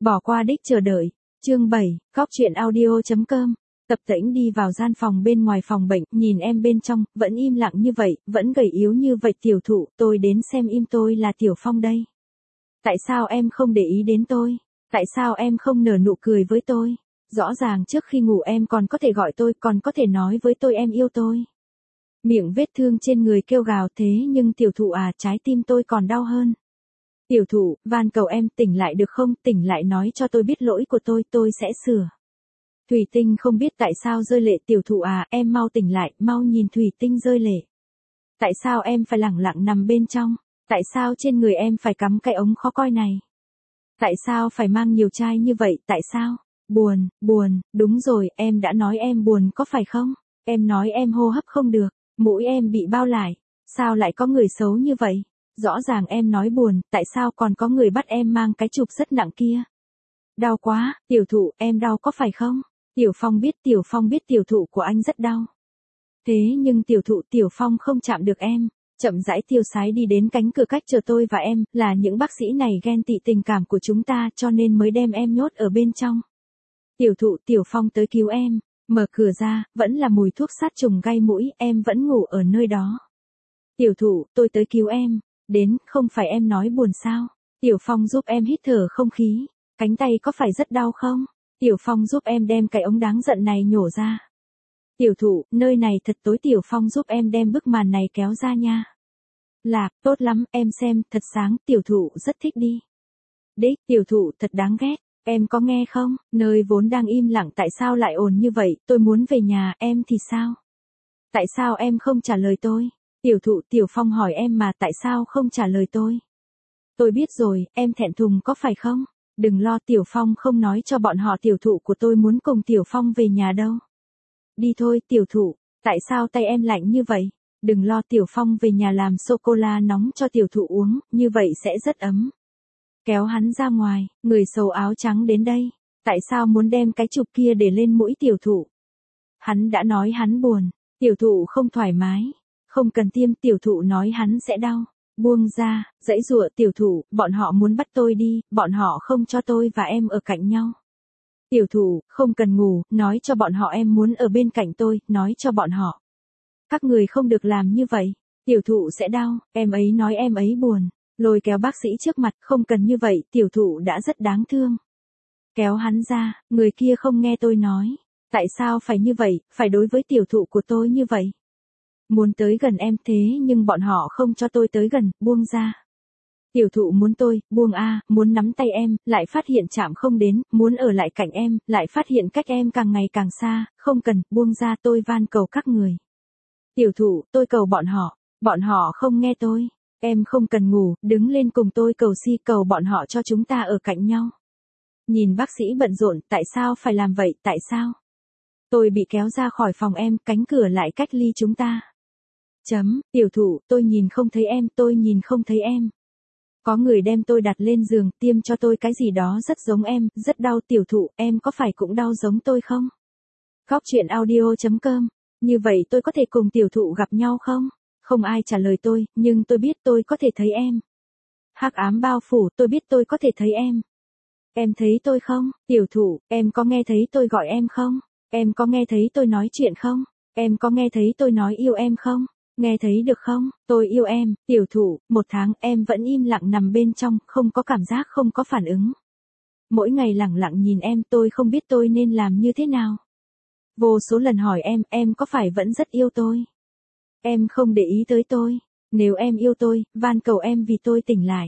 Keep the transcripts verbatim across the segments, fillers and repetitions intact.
Bỏ qua đích chờ đợi. Chương bảy, Cóc truyện audio.com. Tập Tĩnh đi vào gian phòng bên ngoài phòng bệnh, nhìn em bên trong, vẫn im lặng như vậy, vẫn gầy yếu như vậy. Tiểu Thụ, tôi đến xem im tôi là Tiểu Phong đây. Tại sao em không để ý đến tôi? Tại sao em không nở nụ cười với tôi? Rõ ràng trước khi ngủ em còn có thể gọi tôi, còn có thể nói với tôi em yêu tôi. Miệng vết thương trên người kêu gào thế nhưng Tiểu Thụ à, trái tim tôi còn đau hơn. Tiểu Thụ, van cầu em tỉnh lại được không, tỉnh lại nói cho tôi biết lỗi của tôi, tôi sẽ sửa. Thủy Tinh không biết tại sao rơi lệ. Tiểu Thụ à, em mau tỉnh lại, mau nhìn Thủy Tinh rơi lệ. Tại sao em phải lẳng lặng nằm bên trong? Tại sao trên người em phải cắm cái ống khó coi này? Tại sao phải mang nhiều chai như vậy, tại sao? Buồn, buồn, đúng rồi, em đã nói em buồn có phải không? Em nói em hô hấp không được, mũi em bị bao lại, sao lại có người xấu như vậy? Rõ ràng em nói buồn, tại sao còn có người bắt em mang cái chụp rất nặng kia? Đau quá, Tiểu Thụ, em đau có phải không? Tiểu Phong biết, Tiểu Phong biết Tiểu Thụ của anh rất đau. Thế nhưng Tiểu Thụ, Tiểu Phong không chạm được em. Chậm rãi tiêu sái đi đến cánh cửa cách chờ tôi và em, là những bác sĩ này ghen tị tình cảm của chúng ta cho nên mới đem em nhốt ở bên trong. Tiểu Thụ, Tiểu Phong tới cứu em, mở cửa ra, vẫn là mùi thuốc sát trùng gây mũi, em vẫn ngủ ở nơi đó. Tiểu Thụ, tôi tới cứu em, đến, không phải em nói buồn sao? Tiểu Phong giúp em hít thở không khí, cánh tay có phải rất đau không? Tiểu Phong giúp em đem cái ống đáng giận này nhổ ra. Tiểu Thụ, nơi này thật tối. Tiểu Phong giúp em đem bức màn này kéo ra nha. Lạc, tốt lắm, em xem, thật sáng, Tiểu Thụ rất thích đi. Đích, Tiểu Thụ thật đáng ghét, em có nghe không, nơi vốn đang im lặng tại sao lại ồn như vậy, tôi muốn về nhà, em thì sao? Tại sao em không trả lời tôi? Tiểu Thụ, Tiểu Phong hỏi em mà tại sao không trả lời tôi? Tôi biết rồi, em thẹn thùng có phải không? Đừng lo, Tiểu Phong không nói cho bọn họ Tiểu Thụ của tôi muốn cùng Tiểu Phong về nhà đâu. Đi thôi, Tiểu Thụ, tại sao tay em lạnh như vậy? Đừng lo, Tiểu Phong về nhà làm sô-cô-la nóng cho Tiểu Thụ uống, như vậy sẽ rất ấm. Kéo hắn ra ngoài, người xấu áo trắng đến đây. Tại sao muốn đem cái chụp kia để lên mũi Tiểu Thụ? Hắn đã nói hắn buồn, Tiểu Thụ không thoải mái. Không cần tiêm, Tiểu Thụ nói hắn sẽ đau. Buông ra, giãy giụa. Tiểu Thụ, bọn họ muốn bắt tôi đi, bọn họ không cho tôi và em ở cạnh nhau. Tiểu Thụ, không cần ngủ, nói cho bọn họ em muốn ở bên cạnh tôi, nói cho bọn họ. Các người không được làm như vậy, Tiểu Thụ sẽ đau, em ấy nói em ấy buồn, lôi kéo bác sĩ trước mặt, không cần như vậy, Tiểu Thụ đã rất đáng thương. Kéo hắn ra, người kia không nghe tôi nói, tại sao phải như vậy, phải đối với Tiểu Thụ của tôi như vậy. Muốn tới gần em thế nhưng bọn họ không cho tôi tới gần, buông ra. Tiểu Thụ muốn tôi, buông a, muốn nắm tay em, lại phát hiện chạm không đến, muốn ở lại cạnh em, lại phát hiện cách em càng ngày càng xa, không cần, buông ra, tôi van cầu các người. Tiểu Thụ, tôi cầu bọn họ, bọn họ không nghe tôi, em không cần ngủ, đứng lên cùng tôi cầu si, cầu bọn họ cho chúng ta ở cạnh nhau. Nhìn bác sĩ bận rộn, tại sao phải làm vậy, tại sao? Tôi bị kéo ra khỏi phòng em, cánh cửa lại cách ly chúng ta. Chấm, Tiểu Thụ, tôi nhìn không thấy em, tôi nhìn không thấy em. Có người đem tôi đặt lên giường, tiêm cho tôi cái gì đó rất giống em, rất đau. Tiểu Thụ, em có phải cũng đau giống tôi không? Cóc truyện audio.com. Như vậy tôi có thể cùng Tiểu Thụ gặp nhau không? Không ai trả lời tôi, nhưng tôi biết tôi có thể thấy em. Hắc ám bao phủ, tôi biết tôi có thể thấy em. Em thấy tôi không? Tiểu Thụ, em có nghe thấy tôi gọi em không? Em có nghe thấy tôi nói chuyện không? Em có nghe thấy tôi nói yêu em không? Nghe thấy được không? Tôi yêu em, Tiểu Thụ, một tháng em vẫn im lặng nằm bên trong, không có cảm giác, không có phản ứng. Mỗi ngày lẳng lặng nhìn em, tôi không biết tôi nên làm như thế nào. Vô số lần hỏi em, em có phải vẫn rất yêu tôi? Em không để ý tới tôi. Nếu em yêu tôi, van cầu em vì tôi tỉnh lại.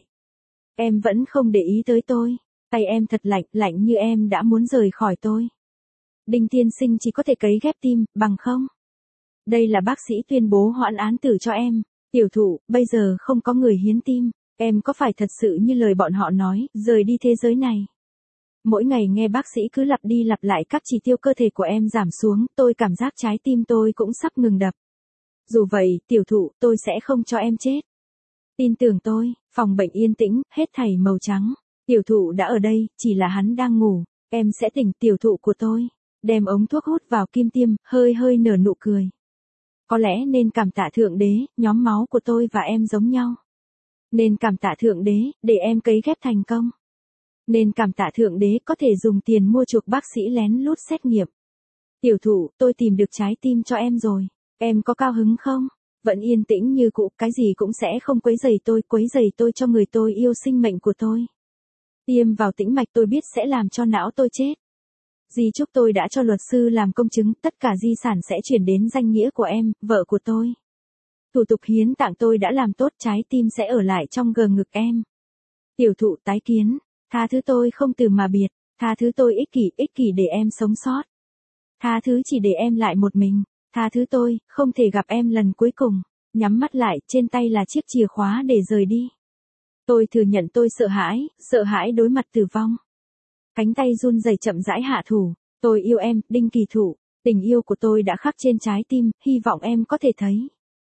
Em vẫn không để ý tới tôi. Tay em thật lạnh, lạnh như em đã muốn rời khỏi tôi. Đinh tiên sinh chỉ có thể cấy ghép tim, bằng không? Đây là bác sĩ tuyên bố hoãn án tử cho em. Tiểu Thụ, bây giờ không có người hiến tim. Em có phải thật sự như lời bọn họ nói, rời đi thế giới này? Mỗi ngày nghe bác sĩ cứ lặp đi lặp lại các chỉ tiêu cơ thể của em giảm xuống, tôi cảm giác trái tim tôi cũng sắp ngừng đập. Dù vậy, Tiểu Thụ, tôi sẽ không cho em chết. Tin tưởng tôi, phòng bệnh yên tĩnh, hết thảy màu trắng. Tiểu Thụ đã ở đây, chỉ là hắn đang ngủ. Em sẽ tỉnh, Tiểu Thụ của tôi. Đem ống thuốc hút vào kim tiêm, hơi hơi nở nụ cười. Có lẽ nên cảm tạ Thượng Đế, nhóm máu của tôi và em giống nhau. Nên cảm tạ Thượng Đế, để em cấy ghép thành công. Nên cảm tạ Thượng Đế có thể dùng tiền mua chuộc bác sĩ lén lút xét nghiệm. Tiểu thụ, tôi tìm được trái tim cho em rồi. Em có cao hứng không? Vẫn yên tĩnh như cũ, cái gì cũng sẽ không quấy rầy tôi, quấy rầy tôi cho người tôi yêu sinh mệnh của tôi. Tiêm vào tĩnh mạch tôi biết sẽ làm cho não tôi chết. Di chúc tôi đã cho luật sư làm công chứng, tất cả di sản sẽ chuyển đến danh nghĩa của em, vợ của tôi. Thủ tục hiến tạng tôi đã làm tốt, trái tim sẽ ở lại trong gờ ngực em. Tiểu thụ tái kiến, tha thứ tôi không từ mà biệt, tha thứ tôi ích kỷ, ích kỷ để em sống sót. Tha thứ chỉ để em lại một mình, tha thứ tôi, không thể gặp em lần cuối cùng, nhắm mắt lại, trên tay là chiếc chìa khóa để rời đi. Tôi thừa nhận tôi sợ hãi, sợ hãi đối mặt tử vong. Cánh tay run rẩy chậm rãi hạ thủ, tôi yêu em, Đinh Kỳ Thụ, tình yêu của tôi đã khắc trên trái tim, hy vọng em có thể thấy.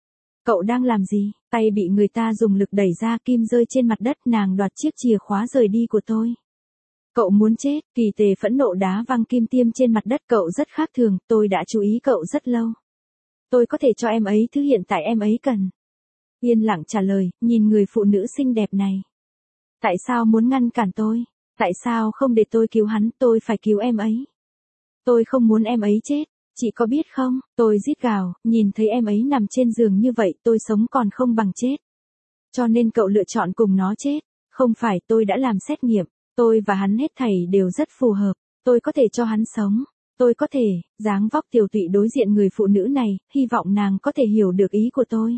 Cậu đang làm gì? Tay bị người ta dùng lực đẩy ra, kim rơi trên mặt đất, nàng đoạt chiếc chìa khóa rời đi của tôi. Cậu muốn chết, Kỳ Tề phẫn nộ đá văng kim tiêm trên mặt đất, cậu rất khác thường, tôi đã chú ý cậu rất lâu. Tôi có thể cho em ấy thứ hiện tại em ấy cần. Yên lặng trả lời, nhìn người phụ nữ xinh đẹp này. Tại sao muốn ngăn cản tôi? Tại sao không để tôi cứu hắn, tôi phải cứu em ấy. Tôi không muốn em ấy chết, chị có biết không, tôi rít gào, nhìn thấy em ấy nằm trên giường như vậy, tôi sống còn không bằng chết. Cho nên cậu lựa chọn cùng nó chết, không phải, tôi đã làm xét nghiệm, tôi và hắn hết thảy đều rất phù hợp, tôi có thể cho hắn sống, tôi có thể, dáng vóc tiều tụy đối diện người phụ nữ này, hy vọng nàng có thể hiểu được ý của tôi.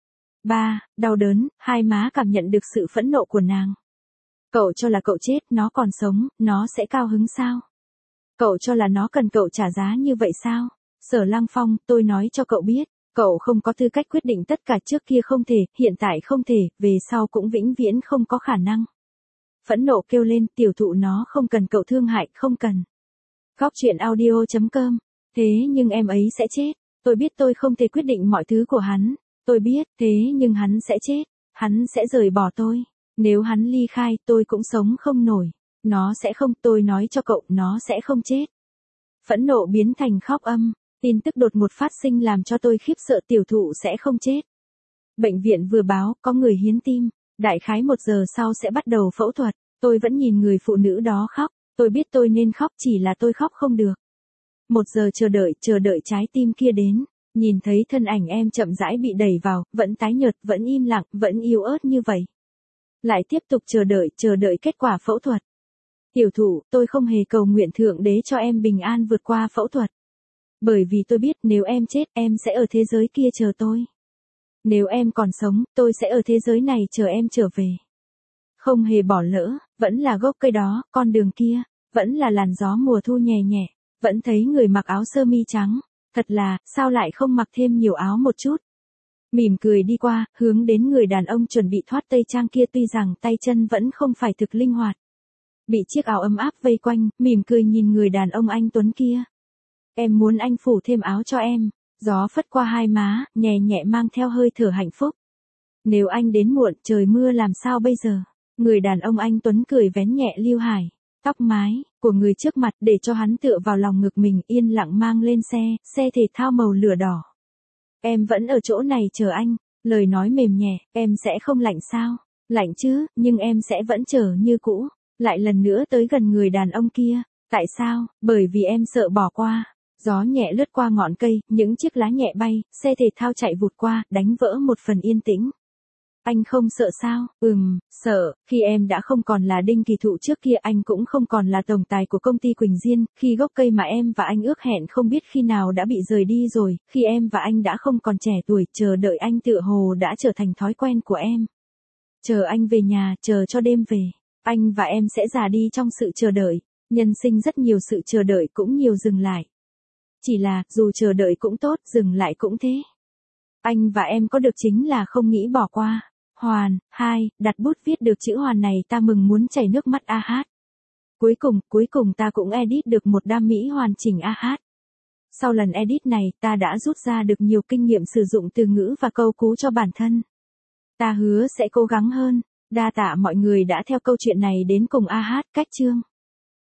ba. Đau đớn, hai má cảm nhận được sự phẫn nộ của nàng. Cậu cho là cậu chết, nó còn sống, nó sẽ cao hứng sao? Cậu cho là nó cần cậu trả giá như vậy sao? Sở Lăng Phong, tôi nói cho cậu biết, cậu không có tư cách quyết định tất cả, trước kia không thể, hiện tại không thể, về sau cũng vĩnh viễn không có khả năng. Phẫn nộ kêu lên, tiểu thụ, nó không cần cậu thương hại, không cần. Góc truyện audio chấm com. Thế nhưng em ấy sẽ chết. Tôi biết tôi không thể quyết định mọi thứ của hắn. Tôi biết, thế nhưng hắn sẽ chết. Hắn sẽ rời bỏ tôi. Nếu hắn ly khai, tôi cũng sống không nổi. Nó sẽ không, tôi nói cho cậu, nó sẽ không chết. Phẫn nộ biến thành khóc âm. Tin tức đột ngột phát sinh làm cho tôi khiếp sợ, tiểu thụ sẽ không chết. Bệnh viện vừa báo, có người hiến tim. Đại khái một giờ sau sẽ bắt đầu phẫu thuật. Tôi vẫn nhìn người phụ nữ đó khóc. Tôi biết tôi nên khóc, chỉ là tôi khóc không được. Một giờ chờ đợi, chờ đợi trái tim kia đến. Nhìn thấy thân ảnh em chậm rãi bị đẩy vào, vẫn tái nhợt, vẫn im lặng, vẫn yếu ớt như vậy. Lại tiếp tục chờ đợi, chờ đợi kết quả phẫu thuật. Tiểu thụ, tôi không hề cầu nguyện Thượng Đế cho em bình an vượt qua phẫu thuật. Bởi vì tôi biết nếu em chết, em sẽ ở thế giới kia chờ tôi. Nếu em còn sống, tôi sẽ ở thế giới này chờ em trở về. Không hề bỏ lỡ, vẫn là gốc cây đó, con đường kia, vẫn là làn gió mùa thu nhẹ nhẹ, vẫn thấy người mặc áo sơ mi trắng, thật là, sao lại không mặc thêm nhiều áo một chút. Mỉm cười đi qua, hướng đến người đàn ông chuẩn bị thoát tây trang kia, tuy rằng tay chân vẫn không phải thực linh hoạt. Bị chiếc áo ấm áp vây quanh, mỉm cười nhìn người đàn ông anh tuấn kia. Em muốn anh phủ thêm áo cho em, gió phất qua hai má, nhẹ nhẹ mang theo hơi thở hạnh phúc. Nếu anh đến muộn, trời mưa làm sao bây giờ? Người đàn ông anh tuấn cười vén nhẹ Lưu Hải, tóc mái, của người trước mặt để cho hắn tựa vào lòng ngực mình, yên lặng mang lên xe, xe thể thao màu lửa đỏ. Em vẫn ở chỗ này chờ anh, lời nói mềm nhẹ, em sẽ không lạnh sao? Lạnh chứ, nhưng em sẽ vẫn chờ như cũ. Lại lần nữa tới gần người đàn ông kia. Tại sao? Bởi vì em sợ bỏ qua. Gió nhẹ lướt qua ngọn cây, những chiếc lá nhẹ bay, xe thể thao chạy vụt qua, đánh vỡ một phần yên tĩnh. Anh không sợ sao? Ừm, sợ, khi em đã không còn là Đinh Kỳ Thụ trước kia, anh cũng không còn là tổng tài của công ty Quỳnh Diên, khi gốc cây mà em và anh ước hẹn không biết khi nào đã bị rời đi rồi, khi em và anh đã không còn trẻ tuổi, chờ đợi anh tựa hồ đã trở thành thói quen của em. Chờ anh về nhà, chờ cho đêm về, anh và em sẽ già đi trong sự chờ đợi, nhân sinh rất nhiều sự chờ đợi cũng nhiều dừng lại. Chỉ là, dù chờ đợi cũng tốt, dừng lại cũng thế. Anh và em có được chính là không nghĩ bỏ qua. Hoàn, hai, đặt bút viết được chữ hoàn này ta mừng muốn chảy nước mắt a hát. Cuối cùng, cuối cùng ta cũng edit được một đam mỹ hoàn chỉnh a hát. Sau lần edit này ta đã rút ra được nhiều kinh nghiệm sử dụng từ ngữ và câu cú cho bản thân. Ta hứa sẽ cố gắng hơn. Đa tạ mọi người đã theo câu chuyện này đến cùng a hát cách chương.